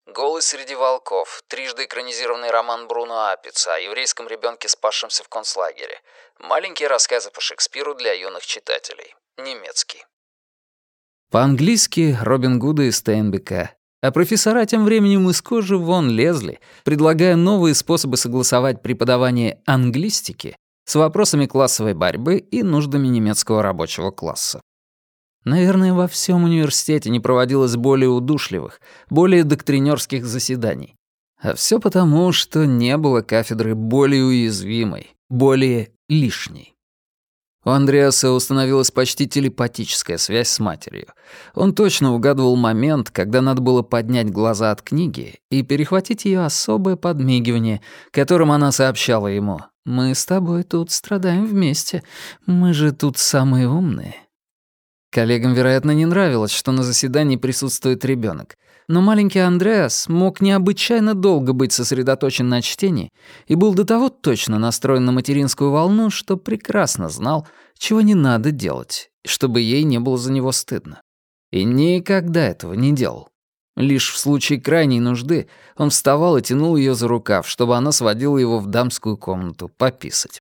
«Голый среди волков», трижды экранизированный роман Бруно Апица о еврейском ребенке, спасшемся в концлагере. Маленькие рассказы по Шекспиру для юных читателей. Немецкий. По-английски Робин Гуда и Стейнбека. А профессора тем временем из кожи вон лезли, предлагая новые способы согласовать преподавание англистики с вопросами классовой борьбы и нуждами немецкого рабочего класса. Наверное, во всем университете не проводилось более удушливых, более доктринерских заседаний. А все потому, что не было кафедры более уязвимой, более лишней. У Андреаса установилась почти телепатическая связь с матерью. Он точно угадывал момент, когда надо было поднять глаза от книги и перехватить ее особое подмигивание, которым она сообщала ему: «Мы с тобой тут страдаем вместе, мы же тут самые умные». Коллегам, вероятно, не нравилось, что на заседании присутствует ребенок, но маленький Андреас мог необычайно долго быть сосредоточен на чтении и был до того точно настроен на материнскую волну, что прекрасно знал, чего не надо делать, чтобы ей не было за него стыдно. И никогда этого не делал. Лишь в случае крайней нужды он вставал и тянул ее за рукав, чтобы она сводила его в дамскую комнату пописать.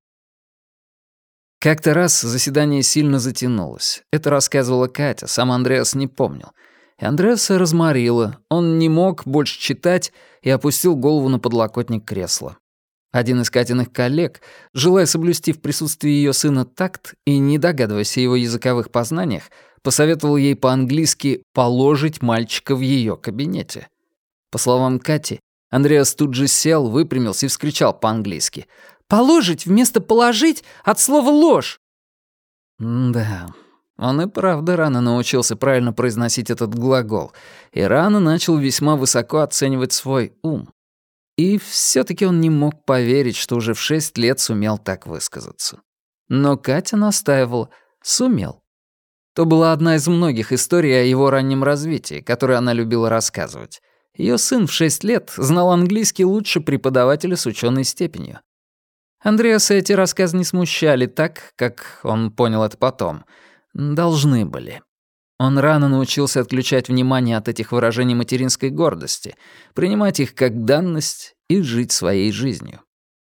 Как-то раз заседание сильно затянулось. Это рассказывала Катя, сам Андреас не помнил. И Андреаса разморило, он не мог больше читать и опустил голову на подлокотник кресла. Один из Катиных коллег, желая соблюсти в присутствии ее сына такт и не догадываясь о его языковых познаниях, посоветовал ей по-английски «положить мальчика в ее кабинете». По словам Кати, Андреас тут же сел, выпрямился и вскричал по-английски: «Положить вместо положить от слова ложь!» Да, он и правда рано научился правильно произносить этот глагол и рано начал весьма высоко оценивать свой ум. И все-таки он не мог поверить, что уже в 6 лет сумел так высказаться. Но Катя настаивала: сумел. То была одна из многих историй о его раннем развитии, которые она любила рассказывать. Ее сын в 6 лет знал английский лучше преподавателя с ученой степенью. Андреаса эти рассказы не смущали так, как он понял это потом. Должны были. Он рано научился отключать внимание от этих выражений материнской гордости, принимать их как данность и жить своей жизнью.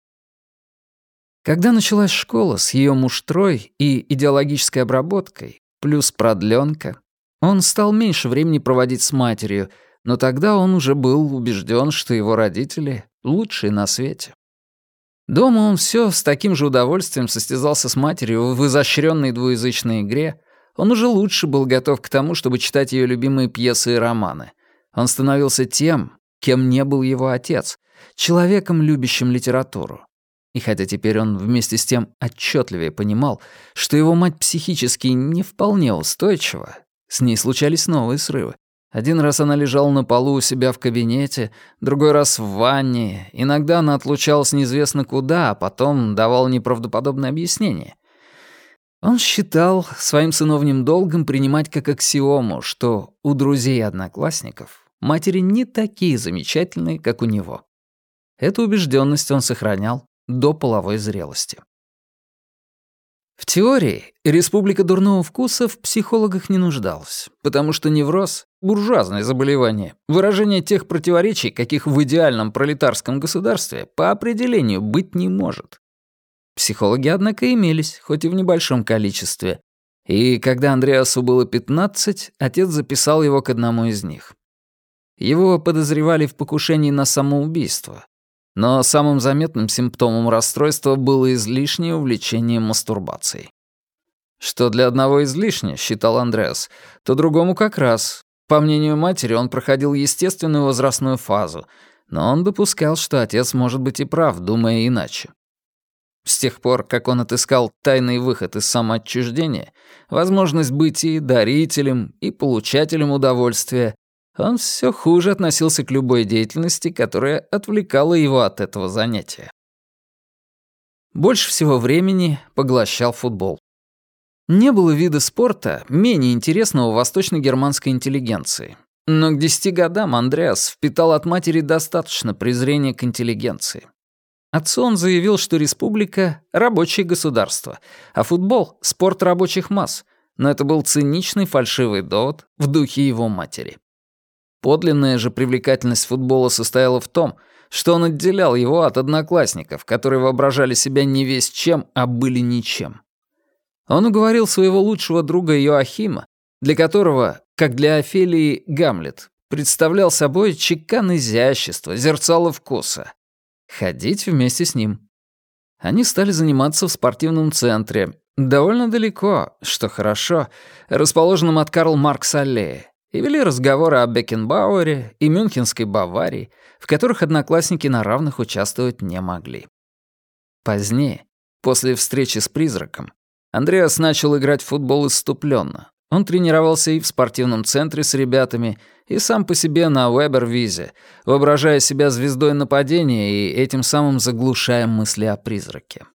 Когда началась школа с ее муштрой и идеологической обработкой, плюс продлёнка, он стал меньше времени проводить с матерью, но тогда он уже был убежден, что его родители лучшие на свете. Дома он все с таким же удовольствием состязался с матерью в изощренной двуязычной игре. Он уже лучше был готов к тому, чтобы читать ее любимые пьесы и романы. Он становился тем, кем не был его отец, человеком, любящим литературу. И хотя теперь он вместе с тем отчетливее понимал, что его мать психически не вполне устойчива, с ней случались новые срывы. Один раз она лежала на полу у себя в кабинете, другой раз в ванне. Иногда она отлучалась неизвестно куда, а потом давала неправдоподобное объяснение. Он считал своим сыновним долгом принимать как аксиому, что у друзей и одноклассников матери не такие замечательные, как у него. Эту убежденность он сохранял до половой зрелости. В теории республика дурного вкуса в психологах не нуждалась, потому что невроз — буржуазное заболевание, выражение тех противоречий, каких в идеальном пролетарском государстве по определению быть не может. Психологи, однако, имелись, хоть и в небольшом количестве, и когда Андреасу было 15, отец записал его к одному из них. Его подозревали в покушении на самоубийство, но самым заметным симптомом расстройства было излишнее увлечение мастурбацией. Что для одного излишне, считал Андреас, то другому как раз. По мнению матери, он проходил естественную возрастную фазу, но он допускал, что отец может быть и прав, думая иначе. С тех пор, как он отыскал тайный выход из самоотчуждения, возможность быть и дарителем, и получателем удовольствия, он все хуже относился к любой деятельности, которая отвлекала его от этого занятия. Больше всего времени поглощал футбол. Не было вида спорта, менее интересного восточно-германской интеллигенции. Но к 10 годам Андреас впитал от матери достаточно презрения к интеллигенции. Отцу он заявил, что республика — рабочее государство, а футбол — спорт рабочих масс, но это был циничный фальшивый довод в духе его матери. Подлинная же привлекательность футбола состояла в том, что он отделял его от одноклассников, которые воображали себя не весть чем, а были ничем. Он уговорил своего лучшего друга Йоахима, для которого, как для Офелии, Гамлет представлял собой чекан изящества, зерцало вкуса, ходить вместе с ним. Они стали заниматься в спортивном центре, довольно далеко, что хорошо, расположенном от Карл-Маркс-аллеи, и вели разговоры о Бекенбауэре и Мюнхенской Баварии, в которых одноклассники на равных участвовать не могли. Позднее, после встречи с призраком, Андреас начал играть в футбол исступленно. Он тренировался и в спортивном центре с ребятами, и сам по себе на Вебер-Визе, воображая себя звездой нападения и этим самым заглушая мысли о призраке.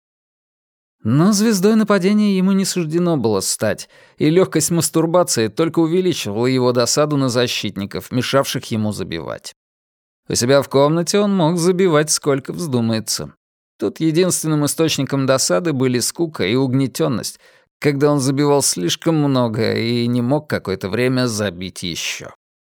Но звездой нападения ему не суждено было стать, и легкость мастурбации только увеличивала его досаду на защитников, мешавших ему забивать. У себя в комнате он мог забивать сколько вздумается. Тут единственным источником досады были скука и угнетенность, когда он забивал слишком много и не мог какое-то время забить еще.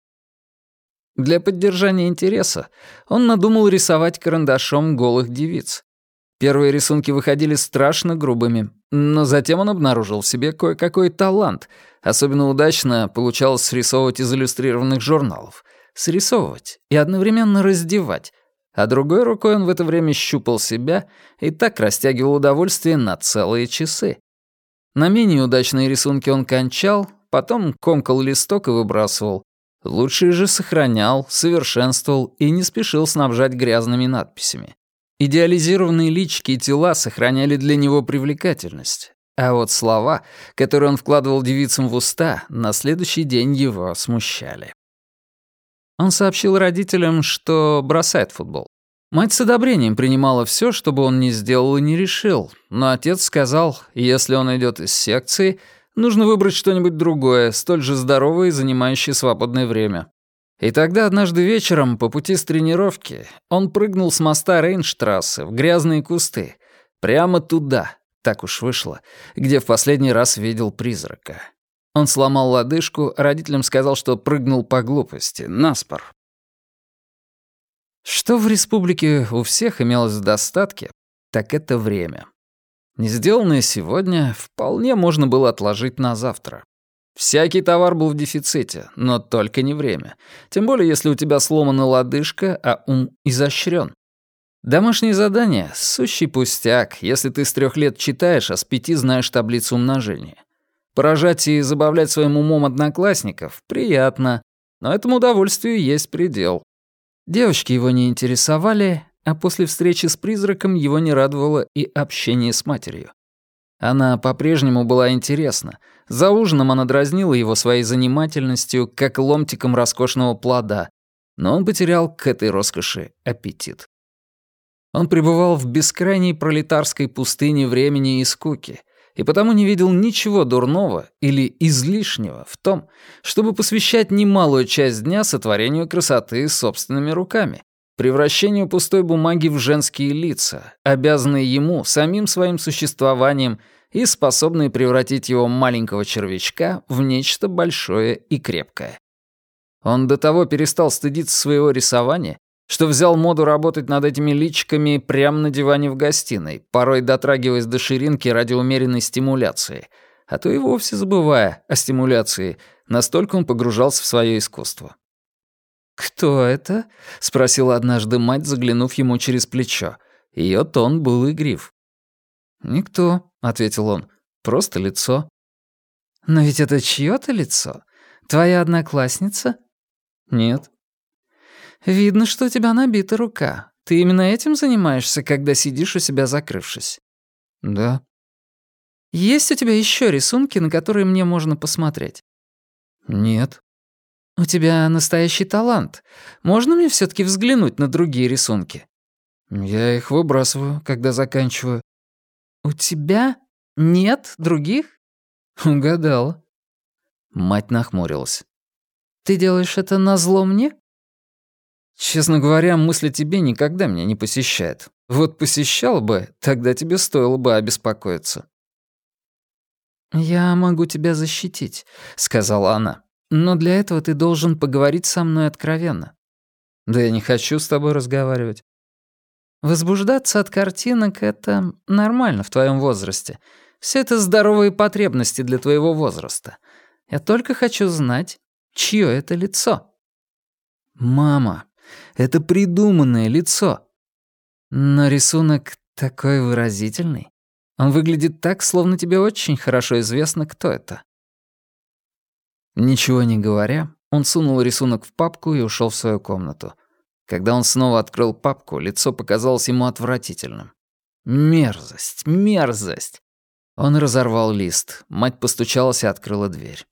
Для поддержания интереса он надумал рисовать карандашом голых девиц. Первые рисунки выходили страшно грубыми, но затем он обнаружил в себе кое-какой талант. Особенно удачно получалось срисовывать из иллюстрированных журналов. Срисовывать и одновременно раздевать. А другой рукой он в это время щупал себя и так растягивал удовольствие на целые часы. На менее удачные рисунки он кончал, потом комкал листок и выбрасывал. Лучшие же сохранял, совершенствовал и не спешил снабжать грязными надписями. Идеализированные личики и тела сохраняли для него привлекательность, а вот слова, которые он вкладывал девицам в уста, на следующий день его смущали. Он сообщил родителям, что бросает футбол. Мать с одобрением принимала все, что бы он ни сделал и не решил, но отец сказал, если он идет из секции, нужно выбрать что-нибудь другое, столь же здоровое и занимающее свободное время. И тогда однажды вечером, по пути с тренировки, он прыгнул с моста Рейнштрассе в грязные кусты. Прямо туда, так уж вышло, где в последний раз видел призрака. Он сломал лодыжку, родителям сказал, что прыгнул по глупости, наспор. Что в республике у всех имелось в достатке, так это время. Не сделанное сегодня вполне можно было отложить на завтра. Всякий товар был в дефиците, но только не время. Тем более, если у тебя сломана лодыжка, а ум изощрен. Домашнее задание — сущий пустяк, если ты с 3 лет читаешь, а с 5 знаешь таблицу умножения. Поражать и забавлять своим умом одноклассников приятно, но этому удовольствию есть предел. Девочки его не интересовали, а после встречи с призраком его не радовало и общение с матерью. Она по-прежнему была интересна. За ужином она дразнила его своей занимательностью, как ломтиком роскошного плода, но он потерял к этой роскоши аппетит. Он пребывал в бескрайней пролетарской пустыне времени и скуки, и потому не видел ничего дурного или излишнего в том, чтобы посвящать немалую часть дня сотворению красоты собственными руками, превращению пустой бумаги в женские лица, обязанные ему самим своим существованием и способные превратить его маленького червячка в нечто большое и крепкое. Он до того перестал стыдиться своего рисования, что взял моду работать над этими личиками прямо на диване в гостиной, порой дотрагиваясь до ширинки ради умеренной стимуляции, а то и вовсе забывая о стимуляции, настолько он погружался в свое искусство. «Кто это?» — спросила однажды мать, заглянув ему через плечо. Ее тон был игрив. «Никто», — ответил он, — «просто лицо». «Но ведь это чьё-то лицо? Твоя одноклассница?» «Нет». «Видно, что у тебя набита рука. Ты именно этим занимаешься, когда сидишь у себя закрывшись?» «Да». «Есть у тебя ещё рисунки, на которые мне можно посмотреть?» «Нет». «У тебя настоящий талант. Можно мне всё-таки взглянуть на другие рисунки?» «Я их выбрасываю, когда заканчиваю». «У тебя нет других?» «Угадала». Мать нахмурилась. «Ты делаешь это назло мне?» «Честно говоря, мысль о тебе никогда меня не посещает. Вот посещала бы, тогда тебе стоило бы обеспокоиться». «Я могу тебя защитить», — сказала она. Но для этого ты должен поговорить со мной откровенно». «Да я не хочу с тобой разговаривать». «Возбуждаться от картинок — это нормально в твоем возрасте. Все это здоровые потребности для твоего возраста. Я только хочу знать, чье это лицо». «Мама, это придуманное лицо». «Но рисунок такой выразительный. Он выглядит так, словно тебе очень хорошо известно, кто это». Ничего не говоря, он сунул рисунок в папку и ушел в свою комнату. Когда он снова открыл папку, лицо показалось ему отвратительным. Мерзость, мерзость. Он разорвал лист. Мать постучалась и открыла дверь.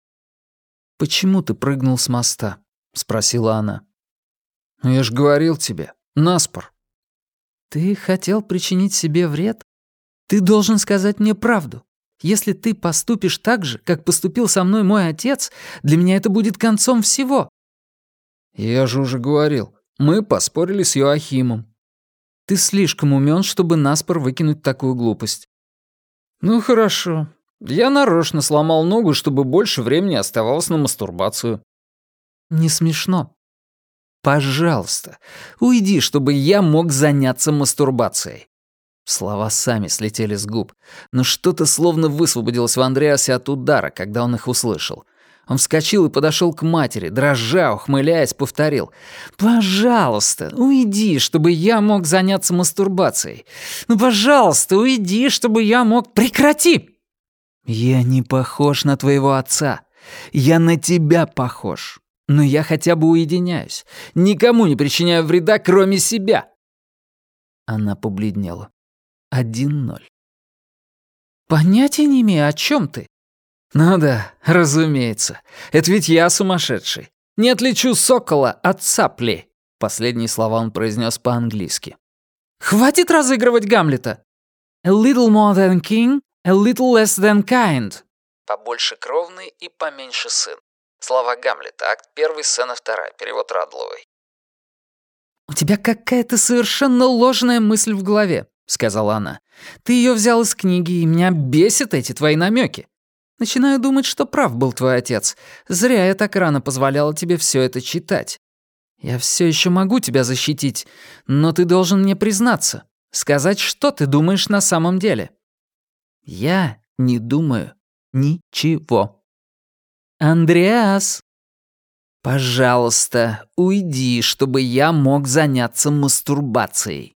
«Почему ты прыгнул с моста?» — спросила она. «Ну, я ж говорил тебе, наспор». «Ты хотел причинить себе вред? Ты должен сказать мне правду. Если ты поступишь так же, как поступил со мной мой отец, для меня это будет концом всего». «Я же уже говорил, мы поспорили с Йоахимом». «Ты слишком умён, чтобы наспор выкинуть такую глупость». «Ну хорошо. Я нарочно сломал ногу, чтобы больше времени оставалось на мастурбацию». «Не смешно. Пожалуйста, уйди, чтобы я мог заняться мастурбацией». Слова сами слетели с губ, но что-то словно высвободилось в Андреасе от удара, когда он их услышал. Он вскочил и подошел к матери, дрожа, ухмыляясь, повторил: «Пожалуйста, уйди, чтобы я мог заняться мастурбацией. Ну, пожалуйста, уйди, чтобы я мог...» «Прекрати!» «Я не похож на твоего отца. Я на тебя похож. Но я хотя бы уединяюсь. Никому не причиняю вреда, кроме себя». Она побледнела. 1-0. «Понятия не имею, о чем ты?» «Ну да, разумеется. Это ведь я сумасшедший. Не отличу сокола от цапли». Последние слова он произнес по-английски. «Хватит разыгрывать Гамлета!» «A little more than king, a little less than kind». Побольше кровный и поменьше сын. Слова Гамлета, акт 1, сцена 2, перевод Радловой. «У тебя какая-то совершенно ложная мысль в голове», — сказала она. «Ты ее взял из книги, и меня бесят эти твои намеки. Начинаю думать, что прав был твой отец. Зря я так рано позволяла тебе все это читать. Я все еще могу тебя защитить, но ты должен мне признаться, сказать, что ты думаешь на самом деле». «Я не думаю ничего». «Андреас, пожалуйста, уйди, чтобы я мог заняться мастурбацией».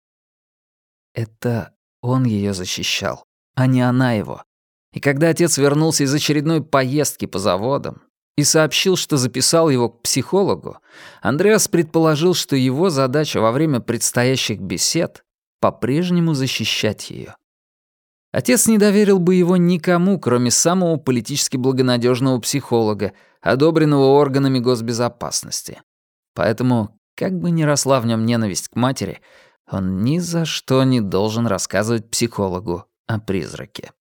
Это он ее защищал, а не она его. И когда отец вернулся из очередной поездки по заводам и сообщил, что записал его к психологу, Андреас предположил, что его задача во время предстоящих бесед по-прежнему защищать ее. Отец не доверил бы его никому, кроме самого политически благонадежного психолога, одобренного органами госбезопасности. Поэтому, как бы ни росла в нем ненависть к матери, он ни за что не должен рассказывать психологу о призраке.